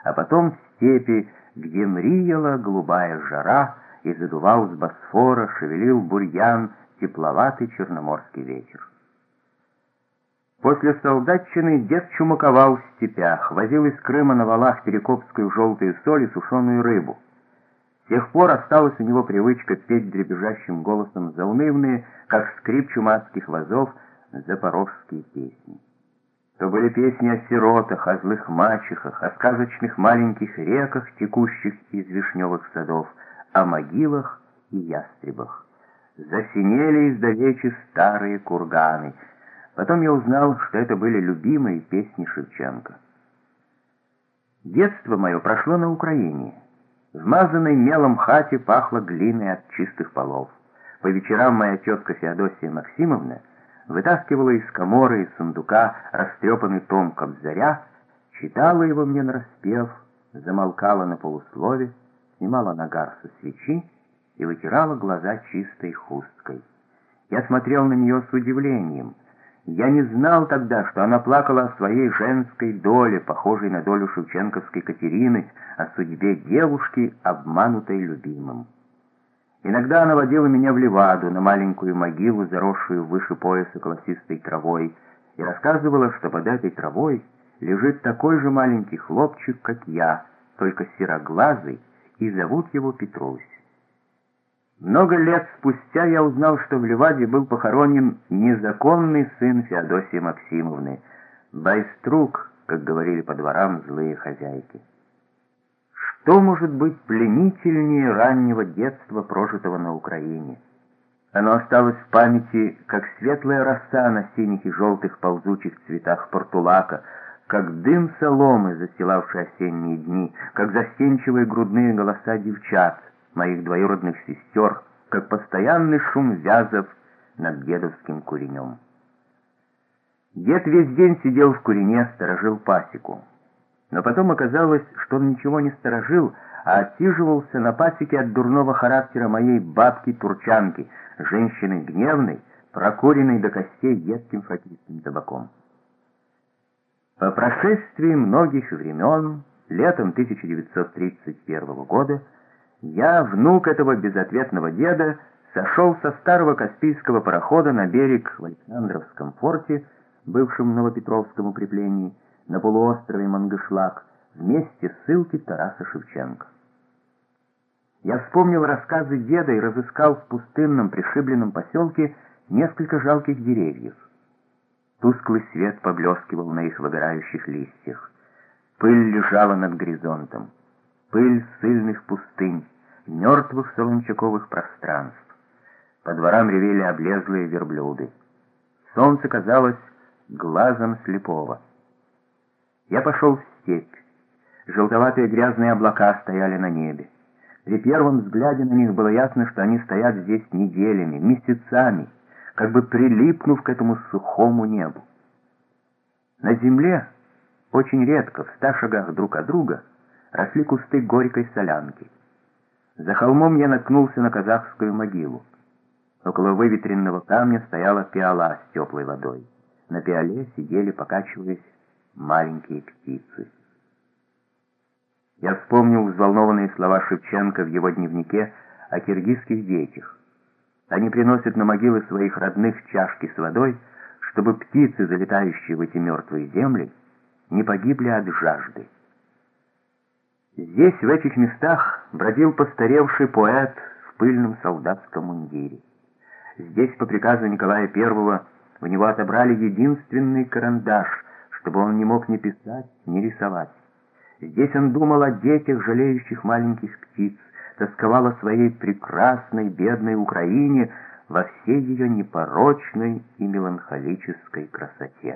а потом степи, где мрияла голубая жара и задувал с Босфора, шевелил бурьян тепловатый черноморский ветер. После солдатчины дед чумаковал в степях, возил из Крыма на валах перекопскую желтую соль и сушеную рыбу. С тех пор осталась у него привычка петь дребезжащим голосом заунывные, как скрип чумацких вазов, запорожские песни. То были песни о сиротах, о злых мачехах, о сказочных маленьких реках, текущих из вишневых садов, о могилах и ястребах. Засинели издалече старые курганы. Потом я узнал, что это были любимые песни Шевченко. Детство мое прошло на Украине. В мазанной мелом хате пахло глиной от чистых полов. По вечерам моя тетка Феодосия Максимовна вытаскивала из каморы и сундука растрепанный том Кобзаря, читала его мне нараспев, замолкала на полуслове, снимала нагар со свечи и вытирала глаза чистой хусткой. Я смотрел на нее с удивлением. Я не знал тогда, что она плакала о своей женской доле, похожей на долю шевченковской Катерины, о судьбе девушки, обманутой любимым. Иногда она водила меня в Леваду, на маленькую могилу, заросшую выше пояса колосистой травой, и рассказывала, что под этой травой лежит такой же маленький хлопчик, как я, только сероглазый, и зовут его Петрусь. Много лет спустя я узнал, что в Леваде был похоронен незаконный сын Феодосии Максимовны, байструк, как говорили по дворам злые хозяйки. Что может быть пленительнее раннего детства, прожитого на Украине? Оно осталось в памяти, как светлая роса на синих и желтых ползучих цветах портулака, как дым соломы, застилавший осенние дни, как застенчивые грудные голоса девчат, моих двоюродных сестер, как постоянный шум вязов над дедовским куренем. Дед весь день сидел в курене, сторожил пасеку. Но потом оказалось, что он ничего не сторожил, а отсиживался на пасеке от дурного характера моей бабки-турчанки, женщины гневной, прокуренной до костей едким фракийским табаком. По прошествии многих времен, летом 1931 года, я, внук этого безответного деда, сошел со старого Каспийского парохода на берег в Александровском форте, бывшем Новопетровском укреплении, на полуострове Мангышлак, вместе ссылки Тараса Шевченко. Я вспомнил рассказы деда и разыскал в пустынном пришибленном поселке несколько жалких деревьев. Тусклый свет поблескивал на их выгорающих листьях. Пыль лежала над горизонтом. Пыль ссыльных пустынь, мертвых солончаковых пространств. По дворам ревели облезлые верблюды. Солнце казалось глазом слепого. Я пошел в степь. Желтоватые грязные облака стояли на небе. При первом взгляде на них было ясно, что они стоят здесь неделями, месяцами, как бы прилипнув к этому сухому небу. На земле, очень редко, в 100 шагах друг от друга, росли кусты горькой солянки. За холмом я наткнулся на казахскую могилу. Около выветренного камня стояла пиала с теплой водой. На пиале сидели, покачиваясь, маленькие птицы. Я вспомнил взволнованные слова Шевченко в его дневнике о киргизских детях. Они приносят на могилы своих родных чашки с водой, чтобы птицы, залетающие в эти мертвые земли, не погибли от жажды. Здесь, в этих местах, бродил постаревший поэт в пыльном солдатском мундире. Здесь, по приказу Николая I, у него отобрали единственный карандаш, чтобы он не мог ни писать, ни рисовать. Здесь он думал о детях, жалеющих маленьких птиц, тосковал о своей прекрасной, бедной Украине во всей ее непорочной и меланхолической красоте.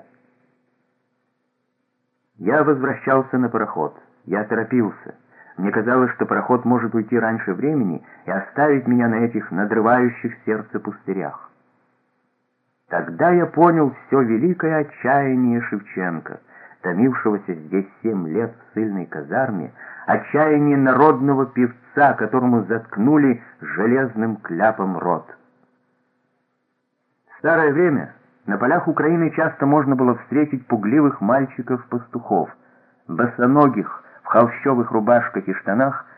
Я возвращался на пароход. Я торопился. Мне казалось, что пароход может уйти раньше времени и оставить меня на этих надрывающих сердце пустырях. Тогда я понял все великое отчаяние Шевченко, томившегося здесь 7 лет в ссыльной казарме, отчаяние народного певца, которому заткнули железным кляпом рот. В старое время на полях Украины часто можно было встретить пугливых мальчиков-пастухов, босоногих, в холщовых рубашках и штанах